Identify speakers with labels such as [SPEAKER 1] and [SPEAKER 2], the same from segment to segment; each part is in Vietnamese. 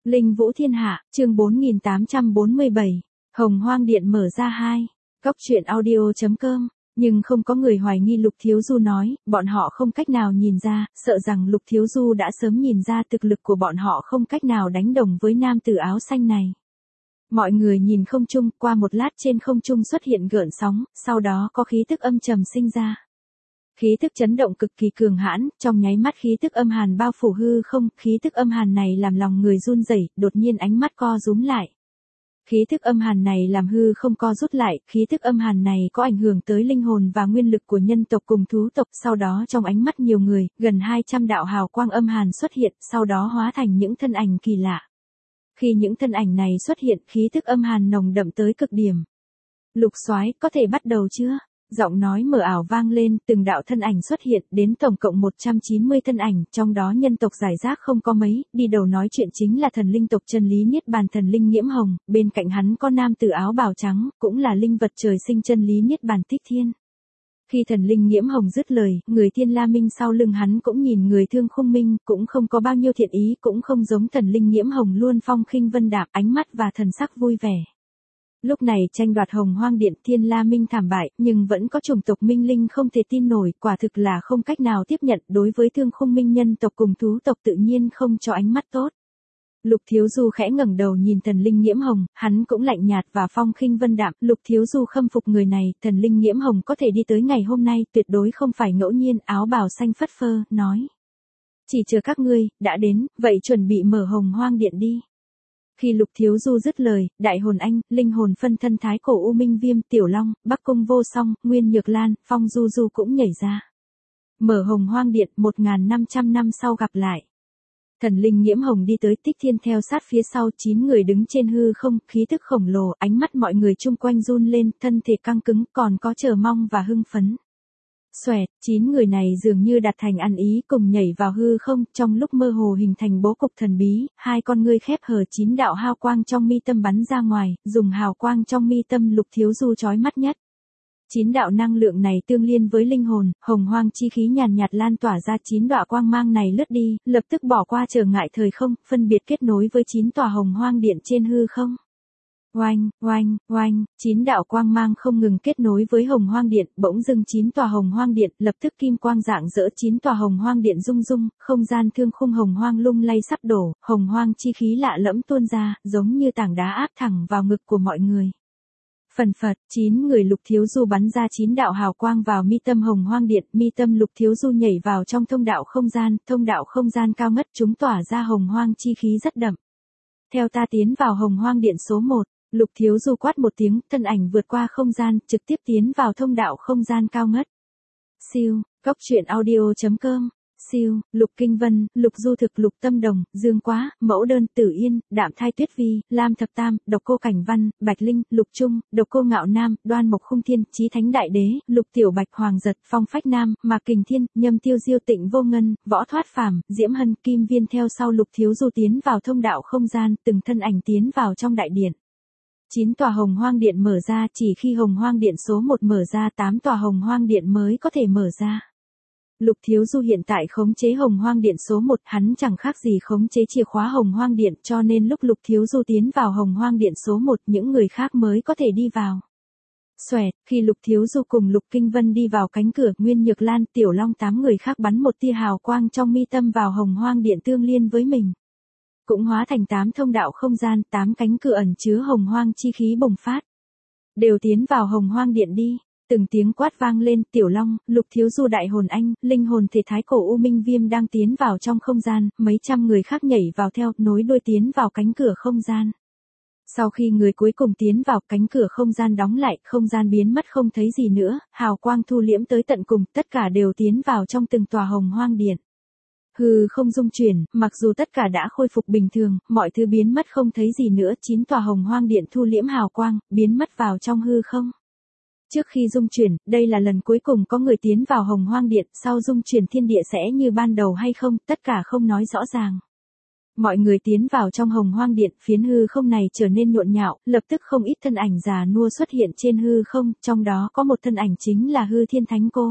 [SPEAKER 1] Linh Vũ Thiên Hạ, chương 4847. Hồng Hoang Điện mở ra 2. Góc truyện audio.com. Nhưng không có người hoài nghi Lục Thiếu Du nói, bọn họ không cách nào nhìn ra, sợ rằng Lục Thiếu Du đã sớm nhìn ra thực lực của bọn họ không cách nào đánh đồng với nam tử áo xanh này. Mọi người nhìn không trung, qua một lát trên không trung xuất hiện gợn sóng, sau đó có khí tức âm trầm sinh ra. Khí tức chấn động cực kỳ cường hãn, trong nháy mắt khí tức âm hàn bao phủ hư không, khí tức âm hàn này làm lòng người run rẩy, đột nhiên ánh mắt co rúm lại. Khí tức âm hàn này làm hư không co rút lại, khí tức âm hàn này có ảnh hưởng tới linh hồn và nguyên lực của nhân tộc cùng thú tộc, sau đó trong ánh mắt nhiều người, gần 200 đạo hào quang âm hàn xuất hiện, sau đó hóa thành những thân ảnh kỳ lạ. Khi những thân ảnh này xuất hiện, khí tức âm hàn nồng đậm tới cực điểm. Lục Soái, có thể bắt đầu chưa? Giọng nói mờ ảo vang lên, từng đạo thân ảnh xuất hiện, đến tổng cộng 190 thân ảnh, trong đó nhân tộc giải rác không có mấy, đi đầu nói chuyện chính là thần linh tộc Chân Lý Niết Bàn thần linh Nghiễm Hồng, bên cạnh hắn có nam tử áo bào trắng, cũng là linh vật trời sinh Chân Lý Niết Bàn Tích Thiên. Khi thần linh Nghiễm Hồng dứt lời, người Thiên La Minh sau lưng hắn cũng nhìn người Thương Khung Minh, cũng không có bao nhiêu thiện ý, cũng không giống thần linh Nghiễm Hồng luôn phong khinh vân đạm, ánh mắt và thần sắc vui vẻ. Lúc này tranh đoạt Hồng Hoang Điện, Thiên La Minh thảm bại, nhưng vẫn có chủng tộc Minh Linh không thể tin nổi, quả thực là không cách nào tiếp nhận, đối với Thương Khung Minh nhân tộc cùng thú tộc tự nhiên không cho ánh mắt tốt. Lục Thiếu Du khẽ ngẩng đầu nhìn thần linh Nghiễm Hồng, hắn cũng lạnh nhạt và phong khinh vân đạm, Lục Thiếu Du khâm phục người này, thần linh Nghiễm Hồng có thể đi tới ngày hôm nay, tuyệt đối không phải ngẫu nhiên, áo bào xanh phất phơ, nói: "Chỉ chờ các ngươi đã đến, vậy chuẩn bị mở Hồng Hoang Điện đi." Khi Lục Thiếu Du dứt lời, Đại Hồn Anh, linh hồn phân thân Thái Cổ U Minh Viêm, Tiểu Long, Bắc Cung Vô Song, Nguyên Nhược Lan, Phong Du Du cũng nhảy ra. Mở Hồng Hoang Điện, 1500 năm sau gặp lại. Thần linh Nghiễm Hồng đi tới, Tích Thiên theo sát phía sau, 9 người đứng trên hư không, khí tức khổng lồ, ánh mắt mọi người chung quanh run lên, thân thể căng cứng, còn có chờ mong và hưng phấn. Xoẹt, 9 người này dường như đạt thành ăn ý cùng nhảy vào hư không, trong lúc mơ hồ hình thành bố cục thần bí, hai con ngươi khép hờ 9 đạo hào quang trong mi tâm bắn ra ngoài, dùng hào quang trong mi tâm Lục Thiếu Du chói mắt nhất. 9 đạo năng lượng này tương liên với linh hồn, hồng hoang chi khí nhàn nhạt lan tỏa ra, 9 đọa quang mang này lướt đi, lập tức bỏ qua trở ngại thời không, phân biệt kết nối với 9 tòa Hồng Hoang Điện trên hư không. Oanh, oanh, oanh, 9 đạo quang mang không ngừng kết nối với Hồng Hoang Điện, bỗng dưng 9 tòa Hồng Hoang Điện, lập tức kim quang rạng rỡ, 9 tòa Hồng Hoang Điện rung rung, không gian thương khung Hồng Hoang lung lay sắp đổ, Hồng Hoang chi khí lạ lẫm tuôn ra, giống như tảng đá áp thẳng vào ngực của mọi người. Phần phật, 9 người Lục Thiếu Du bắn ra 9 đạo hào quang vào mi tâm Hồng Hoang Điện, mi tâm Lục Thiếu Du nhảy vào trong thông đạo không gian cao ngất, chúng tỏa ra Hồng Hoang chi khí rất đậm. Theo ta tiến vào Hồng Hoang Điện số 1. Lục Thiếu Du quát một tiếng, thân ảnh vượt qua không gian, trực tiếp tiến vào thông đạo không gian cao ngất. Siêu, góc truyện audio.com. Siêu, Lục Kinh Vân, Lục Du Thực, Lục Tâm Đồng, Dương Quá, Mẫu Đơn, Tử Yên, Đạm Thai Tuyết Vi, Lam Thập Tam, Độc Cô Cảnh Văn, Bạch Linh, Lục Trung, Độc Cô Ngạo Nam, Đoan Mộc Khung Thiên, Chí Thánh Đại Đế, Lục Tiểu Bạch, Hoàng Giật, Phong Phách Nam, Mạc Kình Thiên, Nhâm Tiêu Diêu, Tịnh Vô Ngân, Võ Thoát Phàm, Diễm Hân, Kim Viên theo sau Lục Thiếu Du tiến vào thông đạo không gian, từng thân ảnh tiến vào trong đại điện. 9 tòa Hồng Hoang Điện mở ra, chỉ khi Hồng Hoang Điện số 1 mở ra, 8 tòa Hồng Hoang Điện mới có thể mở ra. Lục Thiếu Du hiện tại khống chế Hồng Hoang Điện số 1, hắn chẳng khác gì khống chế chìa khóa Hồng Hoang Điện, cho nên lúc Lục Thiếu Du tiến vào Hồng Hoang Điện số 1, những người khác mới có thể đi vào. Xoẹt, khi Lục Thiếu Du cùng Lục Kinh Vân đi vào cánh cửa, Nguyên Nhược Lan, Tiểu Long 8 người khác bắn một tia hào quang trong mi tâm vào Hồng Hoang Điện tương liên với mình. Cũng hóa thành 8 thông đạo không gian, 8 cánh cửa ẩn chứa Hồng Hoang chi khí bùng phát. Đều tiến vào Hồng Hoang Điện đi. Từng tiếng quát vang lên, Tiểu Long, Lục Thiếu Du, Đại Hồn Anh, linh hồn thể Thái Cổ U Minh Viêm đang tiến vào trong không gian, mấy trăm người khác nhảy vào theo, nối đuôi tiến vào cánh cửa không gian. Sau khi người cuối cùng tiến vào, cánh cửa không gian đóng lại, không gian biến mất không thấy gì nữa, hào quang thu liễm tới tận cùng, tất cả đều tiến vào trong từng tòa Hồng Hoang Điện. Hư không dung chuyển, mặc dù tất cả đã khôi phục bình thường, mọi thứ biến mất không thấy gì nữa, 9 tòa Hồng Hoang Điện thu liễm hào quang, biến mất vào trong hư không. Trước khi dung chuyển, đây là lần cuối cùng có người tiến vào Hồng Hoang Điện, sau dung chuyển thiên địa sẽ như ban đầu hay không, tất cả không nói rõ ràng. Mọi người tiến vào trong Hồng Hoang Điện, phiến hư không này trở nên nhộn nhạo, lập tức không ít thân ảnh già nua xuất hiện trên hư không, trong đó có một thân ảnh chính là Hư Thiên Thánh Cô.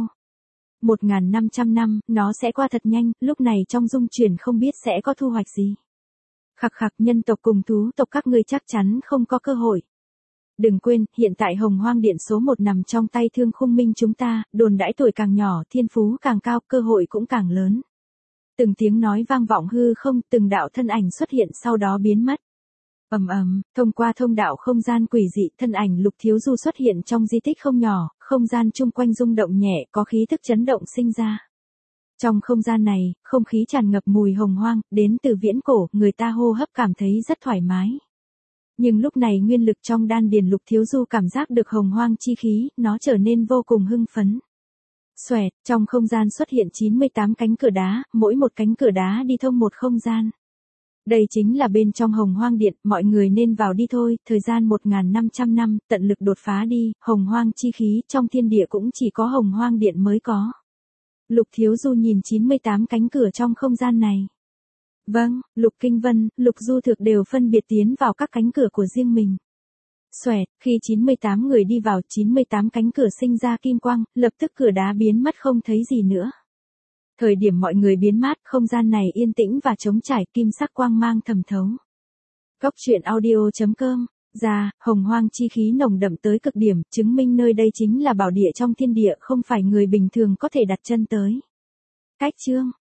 [SPEAKER 1] 1500 năm, nó sẽ qua thật nhanh, lúc này trong dung chuyển không biết sẽ có thu hoạch gì. Khặc khặc, nhân tộc cùng thú tộc các ngươi chắc chắn không có cơ hội. Đừng quên, hiện tại Hồng Hoang Điện số 1 nằm trong tay Thương Khung Minh chúng ta, đồn đãi tuổi càng nhỏ, thiên phú càng cao, cơ hội cũng càng lớn. Từng tiếng nói vang vọng hư không, từng đạo thân ảnh xuất hiện sau đó biến mất. Thông qua thông đạo không gian quỷ dị, thân ảnh Lục Thiếu Du xuất hiện trong di tích không nhỏ, không gian chung quanh rung động nhẹ, có khí thức chấn động sinh ra. Trong không gian này, không khí tràn ngập mùi hồng hoang, đến từ viễn cổ, người ta hô hấp cảm thấy rất thoải mái. Nhưng lúc này nguyên lực trong đan điền Lục Thiếu Du cảm giác được hồng hoang chi khí, nó trở nên vô cùng hưng phấn. Xoẹt, trong không gian xuất hiện 98 cánh cửa đá, mỗi một cánh cửa đá đi thông một không gian. Đây chính là bên trong Hồng Hoang Điện, mọi người nên vào đi thôi, thời gian 1500 năm, tận lực đột phá đi, hồng hoang chi khí trong thiên địa cũng chỉ có Hồng Hoang Điện mới có. Lục Thiếu Du nhìn 98 cánh cửa trong không gian này. Vâng, Lục Kinh Vân, Lục Du Thực đều phân biệt tiến vào các cánh cửa của riêng mình. Xoẹt, khi 98 người đi vào, 98 cánh cửa sinh ra kim quang, lập tức cửa đá biến mất không thấy gì nữa. Thời điểm mọi người biến mất, không gian này yên tĩnh và trống trải, kim sắc quang mang thầm thấu. Góc truyện audio.com, hồng hoang chi khí nồng đậm tới cực điểm, chứng minh nơi đây chính là bảo địa trong thiên địa, không phải người bình thường có thể đặt chân tới. Cách chương